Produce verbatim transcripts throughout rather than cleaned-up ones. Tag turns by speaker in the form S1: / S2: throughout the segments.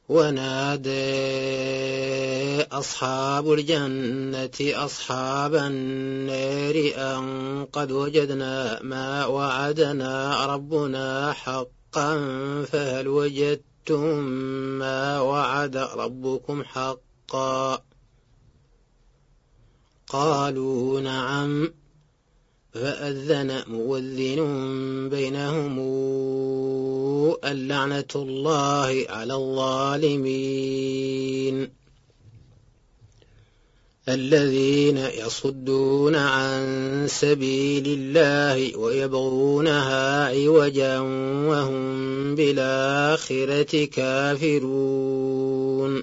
S1: ونادى أصحاب الجنة أصحاب النار أن قد وجدنا ما وعدنا ربنا حقا فهل وجدتم ما وعد ربكم حقا؟ قالوا نعم. فأذن مؤذن بينهم اللعنة الله على الظالمين الذين يصدون عن سبيل الله ويبغونها عوجا وهم بالآخرة كافرون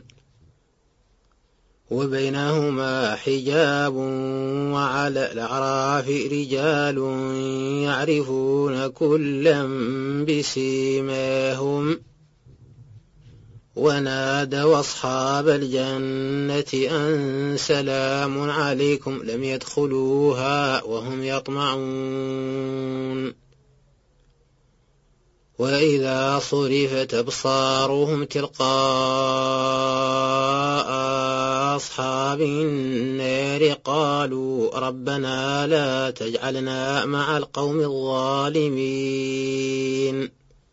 S1: وبينهما حجاب وعلى الأعراف رجال يعرفون كلا بسيماهم ونادوا أصحاب الجنة أن سلام عليكم لم يدخلوها وهم يطمعون وإذا صرفت أبصارهم تلقاء أصحاب النار قالوا ربنا لا تجعلنا مع القوم الظالمين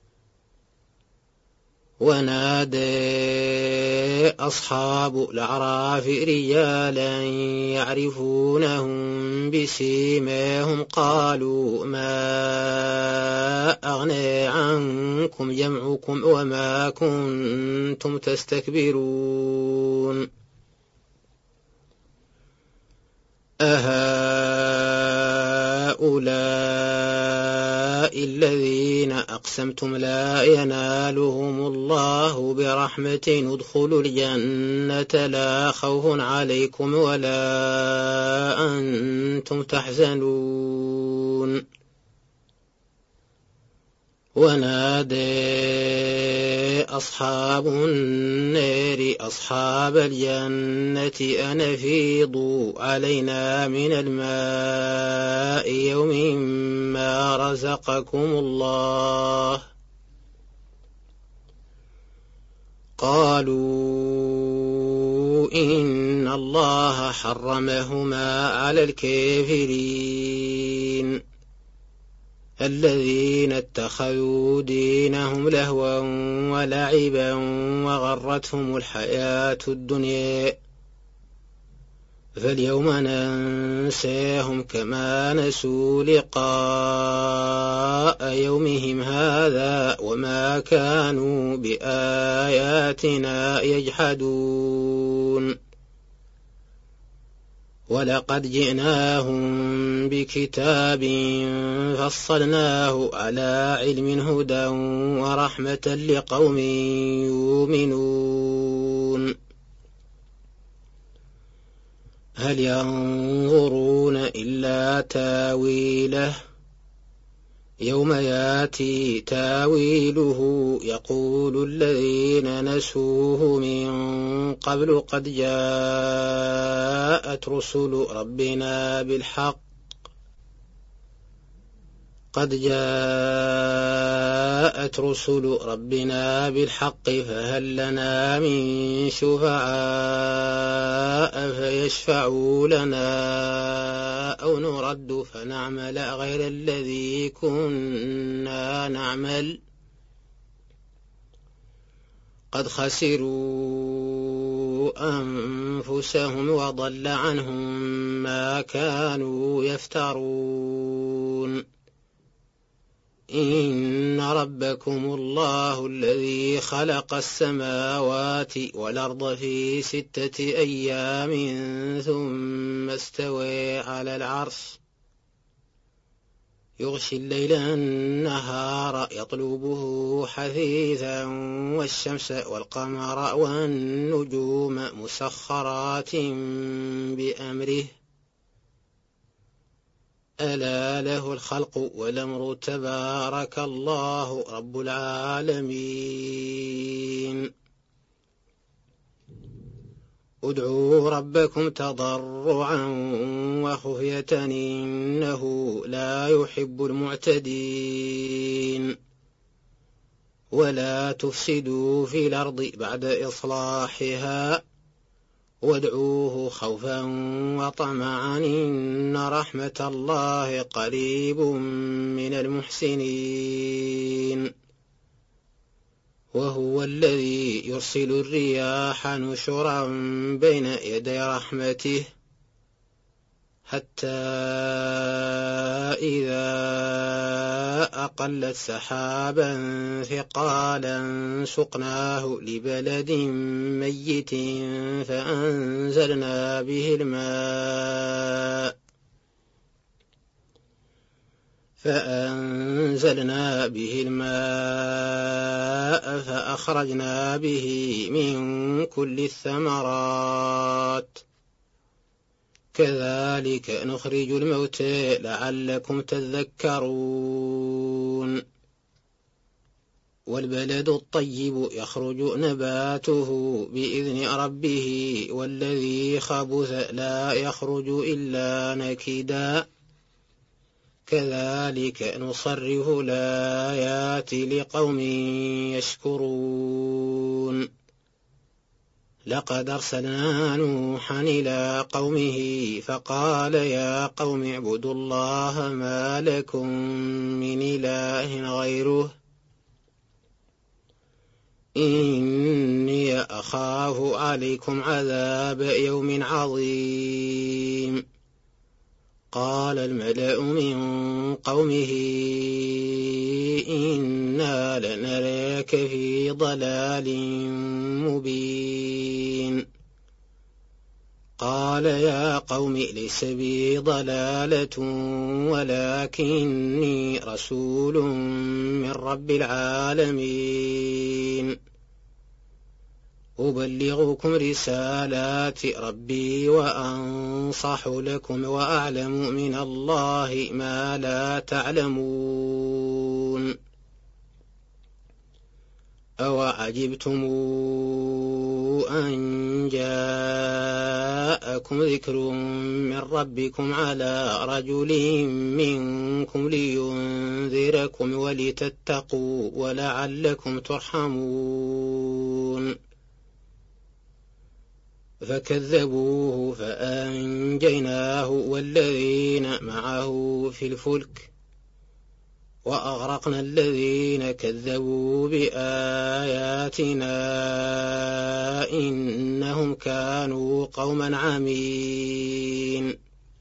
S1: ونادى أصحاب الأعراف رجالا يعرفونهم بسيماهم قالوا ما أغنى عنكم جمعكم وما كنتم تستكبرون أهؤلاء الذين أقسمتم لا ينالهم الله برحمة ادخلوا الجنة لا خوف عليكم ولا أنتم تحزنون ونادى أصحاب النار أصحاب الجنة أن أفيضوا علينا من الماء يوم ما رزقكم الله قالوا إن الله حرمهما على الكافرين الذين اتخذوا دينهم لهوا ولعبا وغرتهم الحياة الدنيا فاليوم ننساهم كما نسوا لقاء يومهم هذا وما كانوا بآياتنا يجحدون ولقد جئناهم بكتاب فصلناه على علم هدى ورحمة لقوم يؤمنون هل ينظرون إلا تاويله يوم ياتي تاويله يقول الذين نسوه من قبل قد جاءت رسل ربنا بالحق قد جاءت رسل ربنا بالحق فهل لنا من شفعاء فيشفعوا لنا أو نرد فنعمل غير الذي كنا نعمل قد خسروا أنفسهم وضل عنهم ما كانوا يفترون إن ربكم الله الذي خلق السماوات والأرض في ستة أيام ثم استوى على العرش يغشي الليل النهار يطلبه حثيثا والشمس والقمر والنجوم مسخرات بأمره ألا له الخلق والأمر تبارك الله رب العالمين ادعوا ربكم تضرعا وخفية إنه لا يحب المعتدين ولا تفسدوا في الأرض بعد إصلاحها وادعوه خوفا وطمعا إن رحمة الله قريب من المحسنين وهو الذي يرسل الرياح نشرا بين يدي رحمته حتى إذا أقلت سحابا ثقالا سقناه لبلد ميت فأنزلنا به الماء فأنزلنا به الماء فأخرجنا به من كل الثمرات كذلك نخرج الموتى لعلكم تذكرون والبلد الطيب يخرج نباته بإذن ربه والذي خبث لا يخرج إلا نكدا كذلك نصرف الآيات لقوم يشكرون لقد أرسلنا نوحا إلى قومه فقال يا قوم اعبدوا الله ما لكم من إله غيره إني أخاف عليكم عذاب يوم عظيم قال الملأ من قومه إنا لنراك في ضلال مبين قال يا قوم ليس بي ضلالة ولكني رسول من رب العالمين أبلغكم رسالات ربي وأنصح لكم وأعلم من الله ما لا تعلمون أوعجبتم أن جاءكم ذكر من ربكم على رجل منكم لينذركم ولتتقوا ولعلكم ترحمون فكذبوه فأنجيناه والذين معه في الفلك وأغرقنا الذين كذبوا بآياتنا إنهم كانوا قوما عمين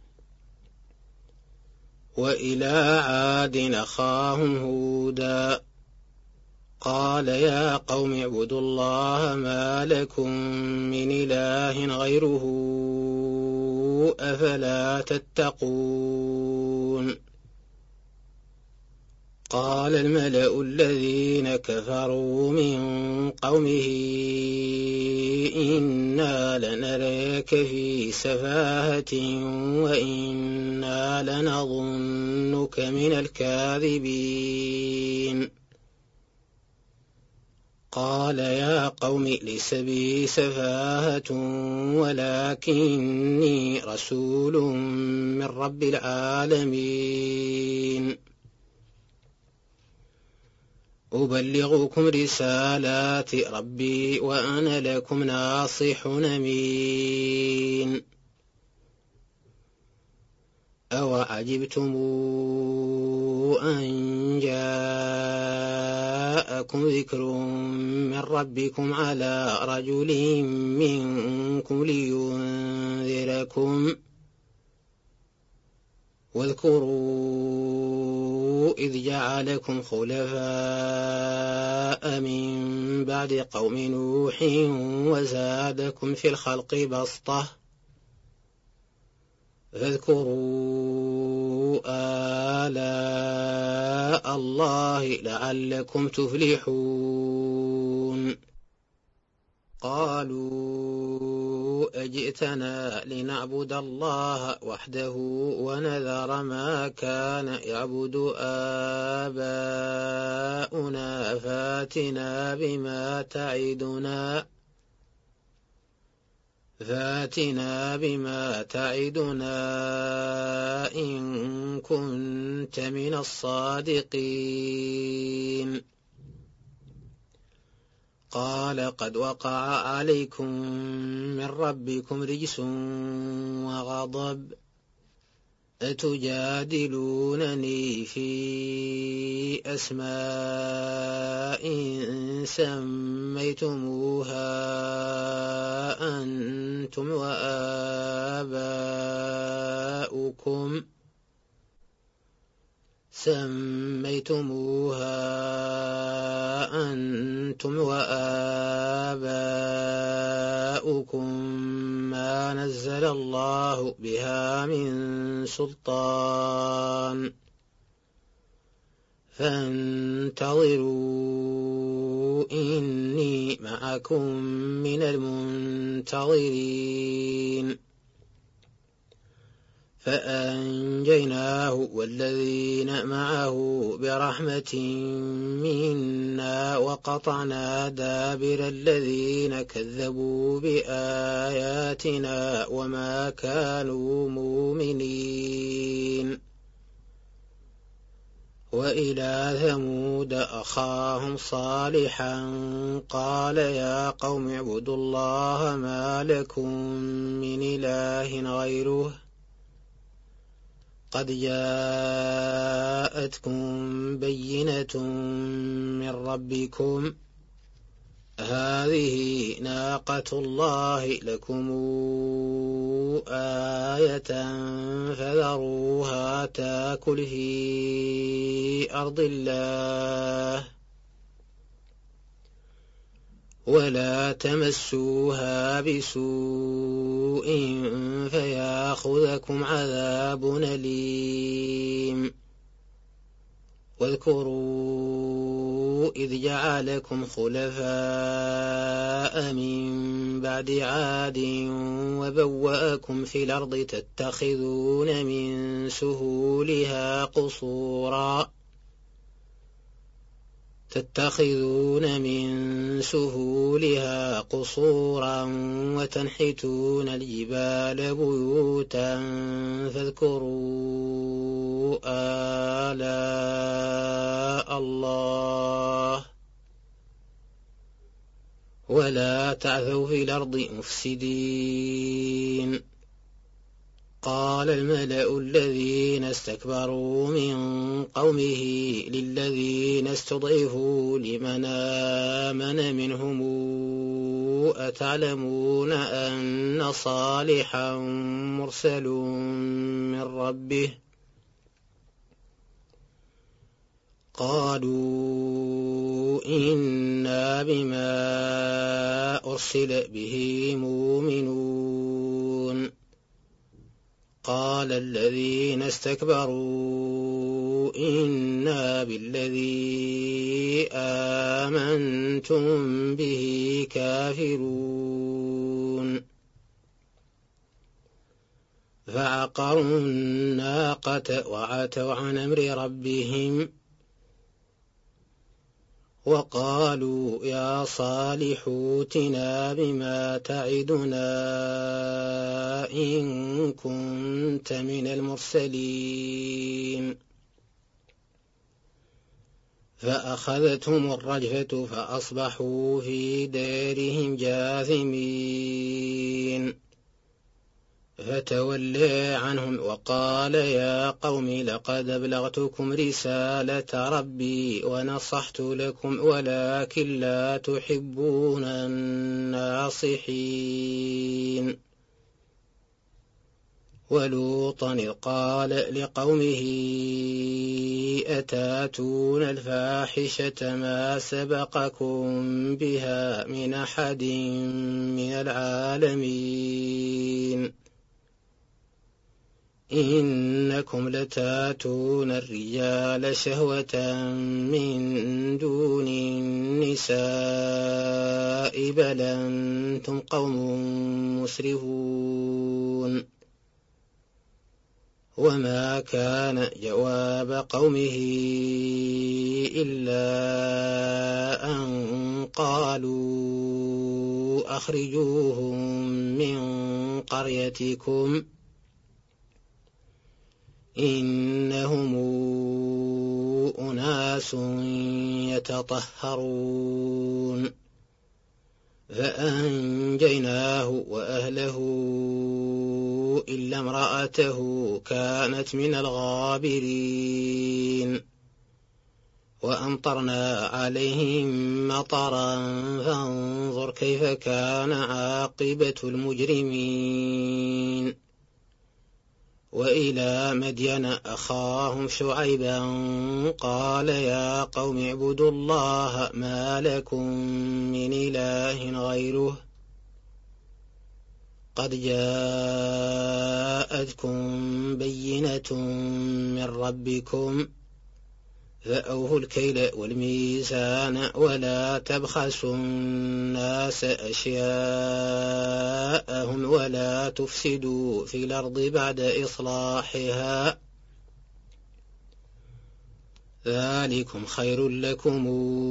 S1: وإلى عاد أخاهم هودا قال يا قوم اعبدوا الله ما لكم من إله غيره أفلا تتقون قال الملأ الذين كفروا من قومه إنا لنراك في سفاهة وإنا لنظنك من الكاذبين قال يا قوم ليس بي سفاهة ولكني رسول من رب العالمين أبلغكم رسالات ربي وأنا لكم ناصح أمين أوعجبتم أن جاءكم ذكر من ربكم على رجل منكم لينذركم واذكروا إذ جعلكم خلفاء من بعد قوم نوح وزادكم في الخلق بسطة فاذكروا آلاء الله لعلكم تفلحون قالوا أجئتنا لنعبد الله وحده ونذر ما كان يعبد آباؤنا فاتنا بما تعدنا فاتنا بما تعدنا إن كنت من الصادقين قال قد وقع عليكم من ربكم رجس وغضب أتجادلونني في أسماء سميتموها أنتم وآباؤكم سميتموها أنتم وآباؤكم ما نزل الله بها من سلطان فانتظروا إني معكم من المنتظرين فأنجيناه والذين معه برحمة منا وقطعنا دابر الذين كذبوا بآياتنا وما كانوا مؤمنين وإلى ثمود أخاهم صالحا قال يا قوم اعبدوا الله ما لكم من إله غيره قد جاءتكم بينة من ربكم هذه ناقة الله لكم آية فذروها تاكل في أرض الله ولا تمسوها بسوء فياخذكم عذاب أليم واذكروا إذ جعلكم خلفاء من بعد عاد وبوأكم في الأرض تتخذون من سهولها قصورا تتخذون من سهولها قصورا وتنحتون الجبال بيوتا فاذكروا آلاء الله ولا تعثوا في الأرض مفسدين قال الملأ الذين استكبروا من قومه للذين استضعفوا لمن آمن منهم أتعلمون أن صالحا مرسل من ربه قالوا إنا بما أرسل به مؤمنون قال الذين استكبروا إنا بالذي آمنتم به كافرون فعقروا الناقة وعتوا عن أمر ربهم وقالوا يا صالح ائتنا بما تعدنا إن كنت من المرسلين فأخذتهم الرجفة فأصبحوا في دارهم جاثمين فتولى عنهم وقال يا قوم لقد أبلغتكم رسالة ربي ونصحت لكم ولكن لا تحبون الناصحين ولوطا إذ قال لقومه أتاتون الفاحشة ما سبقكم بها من أحد من العالمين إنكم لتاتون الرجال شهوة من دون النساء بل أنتم قوم مسرفون وما كان جواب قومه إلا أن قالوا أخرجوهم من قريتكم إنهم أناس يتطهرون فأنجيناه وأهله إلا امرأته كانت من الغابرين وأمطرنا عليهم مطرا فانظر كيف كان عاقبة المجرمين وإلى مدين أخاهم شعيبا قال يا قوم اعبدوا الله ما لكم من إله غيره قد جاءتكم بينة من ربكم فأوفوا الكيل والميزان ولا تبخسوا الناس أشياءهم ولا تفسدوا في الأرض بعد إصلاحها ذلكم خير لكم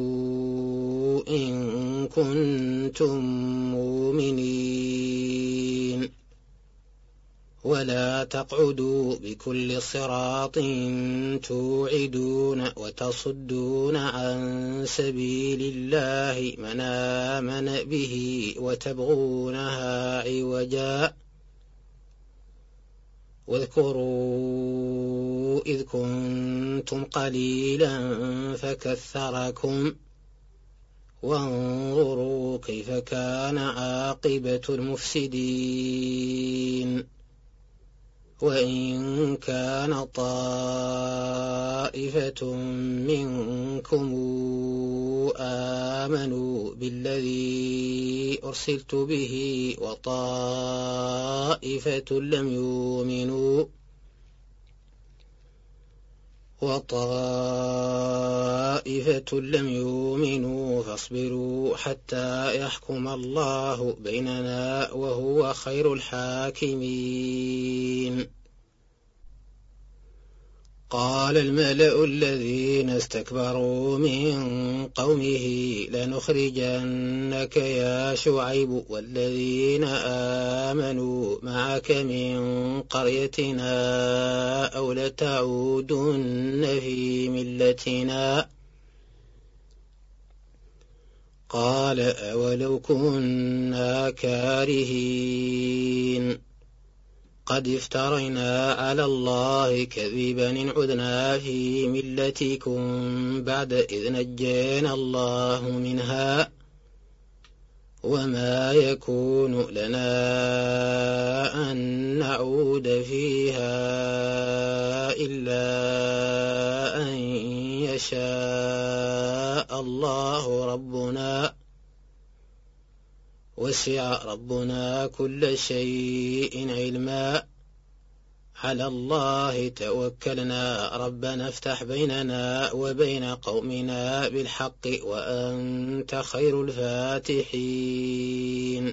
S1: إن كنتم مؤمنين ولا تقعدوا بكل صراط توعدون وتصدون عن سبيل الله من آمن به وتبغونها عوجا واذكروا إذ كنتم قليلا فكثركم وانظروا كيف كان عاقبة المفسدين وإن كان طائفة منكم آمنوا بالذي أرسلت به وطائفة لم يؤمنوا وطائفة لم يؤمنوا فاصبروا حتى يحكم الله بيننا وهو خير الحاكمين قال الملأ الذين استكبروا من قومه لنخرجنك يا شعيب والذين آمنوا معك من قريتنا أو لتعودن في ملتنا قال أولو كنا كارهين قد افترينا على الله كذبا إن عدنا في ملتكم بعد إذ نجينا الله منها وما يكون لنا أن نعود فيها إلا أن يشاء الله ربنا وسع ربنا كل شيء علما على الله توكلنا ربنا افتح بيننا وبين قومنا بالحق وأنت خير الفاتحين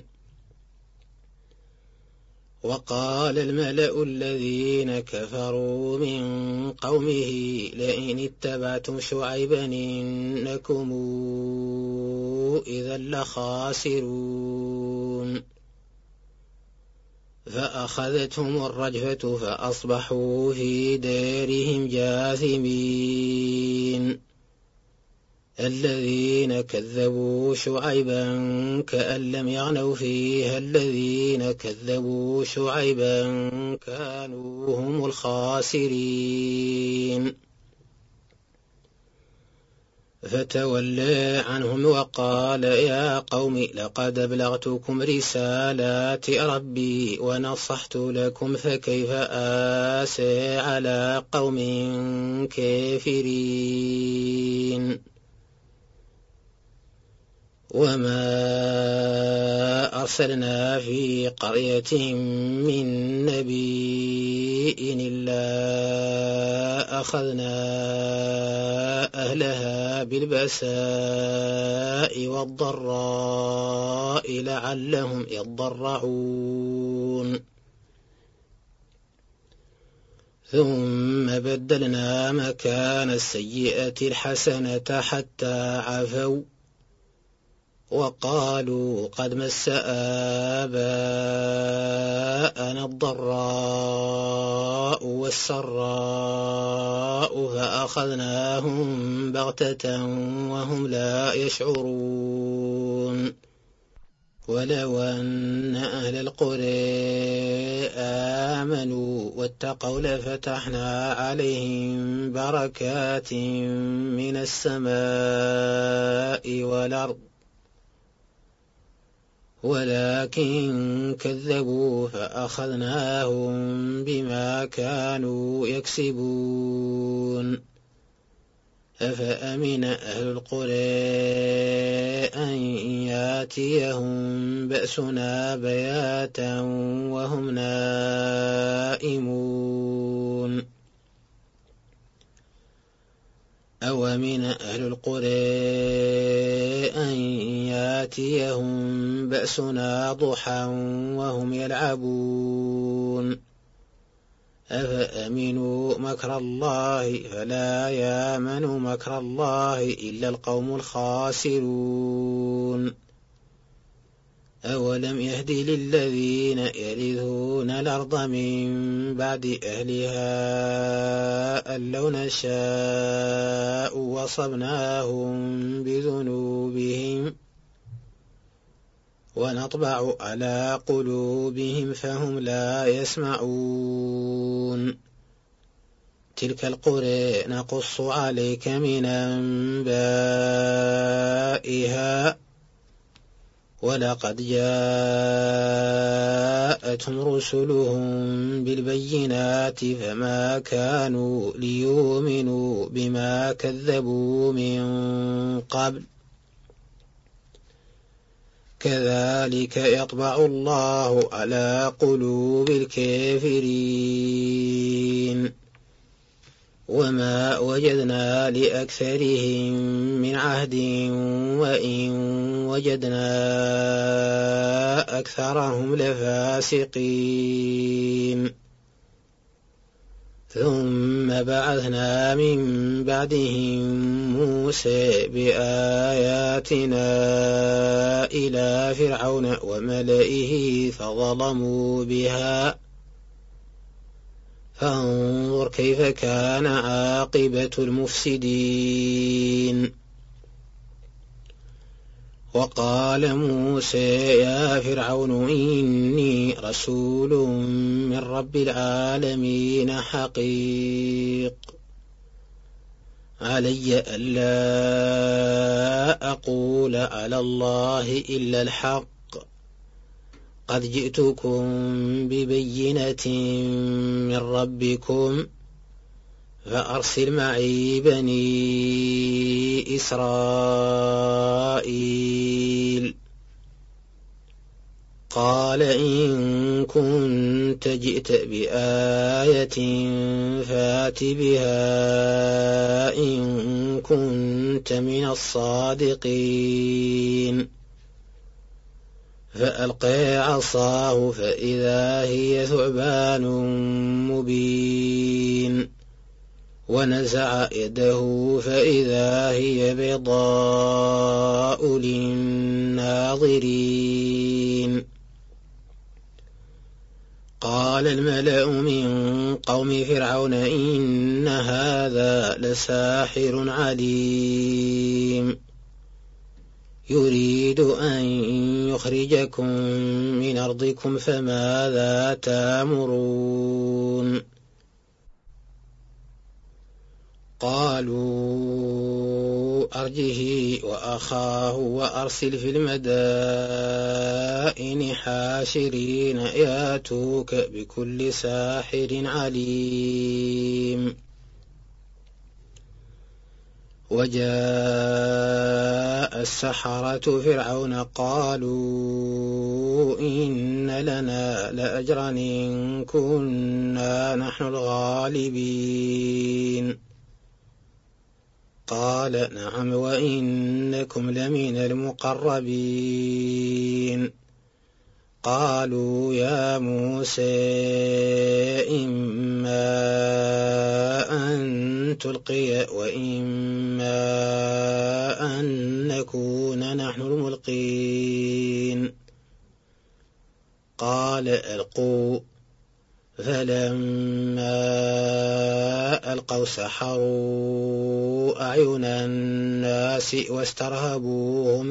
S1: وقال الملأ الذين كفروا من قومه لئن اتبعتم شعيبا إنكم إذا لخاسرون فأخذتهم الرجفة فأصبحوا في دارهم جاثمين الذين كذبوا شعيبا كأن لم يغنوا فيها الذين كذبوا شعيبا كانوا هم الخاسرين فتولى عنهم وقال يا قوم لقد أبلغتكم رسالات ربي ونصحت لكم فكيف آسى على قوم كافرين وما أرسلنا في قرية من نبي إلا أخذنا أهلها بالبأساء والضراء لعلهم يضرعون ثم بدلنا مكان السيئة الحسنة حتى عفوا وقالوا قد مس آباءنا الضراء والسراء فأخذناهم بغتة وهم لا يشعرون ولو أن أهل القرى آمنوا واتقوا لفتحنا عليهم بركات من السماء والأرض ولكن كذبوا فأخذناهم بما كانوا يكسبون. أفأمن أهل القرى أن ياتيهم بأسنا بياتا وهم نائمون. أومن أهل القرى أن ياتيهم بأسنا ضحى وهم يلعبون. أفأمنوا مكر الله فلا يامن مكر الله إلا القوم الخاسرون. أولم يهد للذين يرثون الأرض من بعد أهلها أن لو نشاء وصبناهم بذنوبهم ونطبع على قلوبهم فهم لا يسمعون. تلك القرى نقص عليك من أنبائها ولقد جاءتهم رسلهم بالبينات فما كانوا ليؤمنوا بما كذبوا من قبل كذلك يطبع الله على قلوب الكافرين. وما وجدنا لأكثرهم من عهد وإن وجدنا أكثرهم لفاسقين. ثم بعثنا من بعدهم موسى بآياتنا إلى فرعون وملئه فظلموا بها فانظر كيف كان عاقبة المفسدين. وقال موسى يا فرعون إني رسول من رب العالمين حقيق علي ألا أقول على الله إلا الحق قد جئتكم ببينة من ربكم فأرسل معي بني إسرائيل. قال إن كنت جئت بآية فات بها إن كنت من الصادقين. فألقى عصاه فإذا هي ثعبان مبين ونزع يده فإذا هي بيضاء للناظرين. قال الملأ من قوم فرعون إن هذا لساحر عليم يريد أن يخرجكم من أرضكم فماذا تأمرون. قالوا أرجه وأخاه وأرسل في المدائن حاشرين ياتوك بكل ساحر عليم. وجاء السحرة فرعون قالوا إن لنا لأجرا إن كنا نحن الغالبين. قال نعم وإنكم لمن المقربين. قالوا يا موسى إما أن تلقي وإما أن نكون نحن الملقين. قال ألقوا فلما ألقوا سحروا أعين الناس واسترهبوهم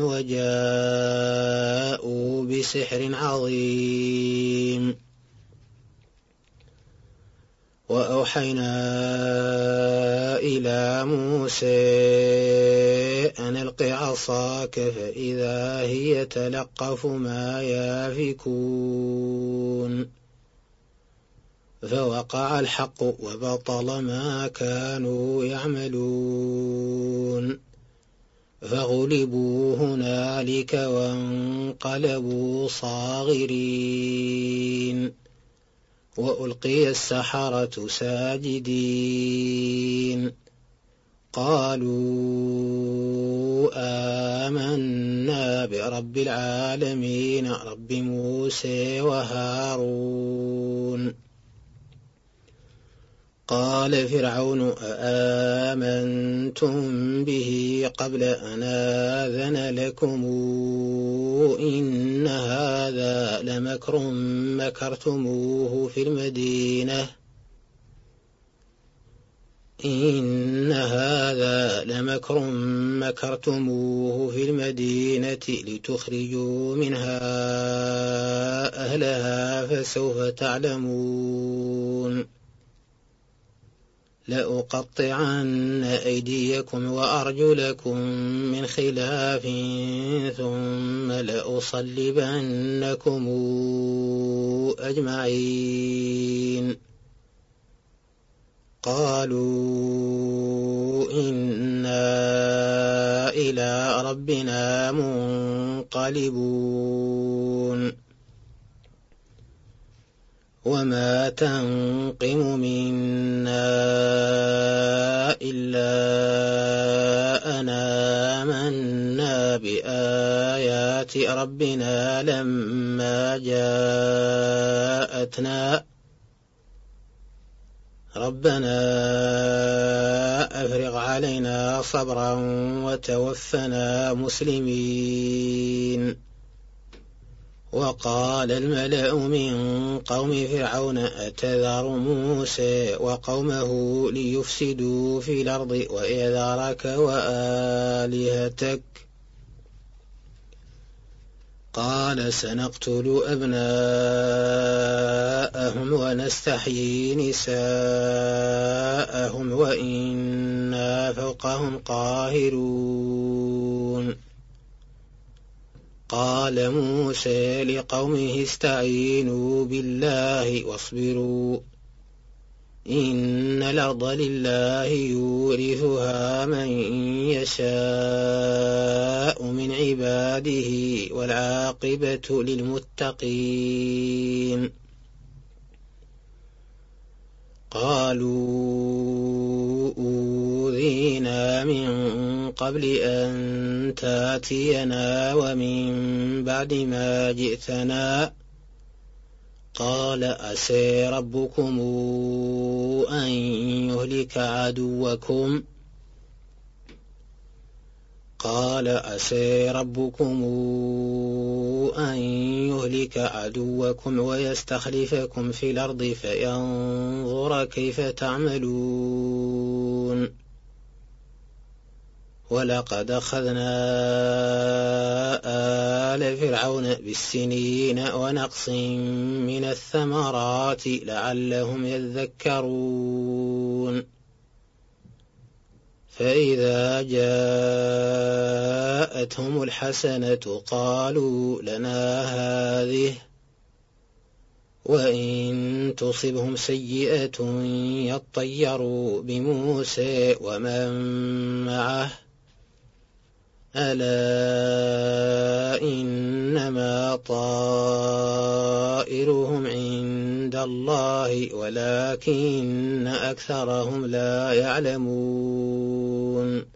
S1: وجاءوا بسحر عظيم وأوحينا إلى موسى أن ألق عصاك فإذا هي تلقف ما يافكون فوقع الحق وبطل ما كانوا يعملون فغلبوا هنالك وانقلبوا صاغرين وألقي السحرة ساجدين قالوا آمنا برب العالمين رب موسى وهارون قال فرعون آمنتم به قبل أن آذن لكم إن هذا لمكر مكرتموه في المدينة إن هذا لمكر مكرتموه في المدينة لتخرجوا منها أهلها فسوف تعلمون لأقطعن أيديكم وأرجلكم من خلاف ثم لأصلبنكم أجمعين قالوا إنا إلى ربنا منقلبون وما تنقم منا إلا أن آمنا بآيات ربنا لما جاءتنا ربنا أفرغ علينا صبرا وتوفنا مسلمين وقال الملأ من قوم فرعون أتذر موسى وقومه ليفسدوا في الأرض ويذرك وآلهتك قال سنقتل أبناءهم ونستحيي نساءهم وإنا فوقهم قاهرون قال موسى لقومه استعينوا بالله واصبروا إن الأرض لله يورثها من يشاء من عباده والعاقبة للمتقين قالوا أوذينا من قبل أن تاتينا ومن بعد ما جئتنا قال عسى ربكم أن يهلك عدوكم قال عسى ربكم أن يهلك عدوكم ويستخلفكم في الأرض فينظر كيف تعملون ولقد أخذنا آل فرعون بالسنين ونقص من الثمرات لعلهم يذكرون فإذا جاءتهم الحسنة قالوا لنا هذه وإن تصبهم سيئة يطيروا بموسى ومن معه ألا إنما طائرهم عند الله ولكن أكثرهم لا يعلمون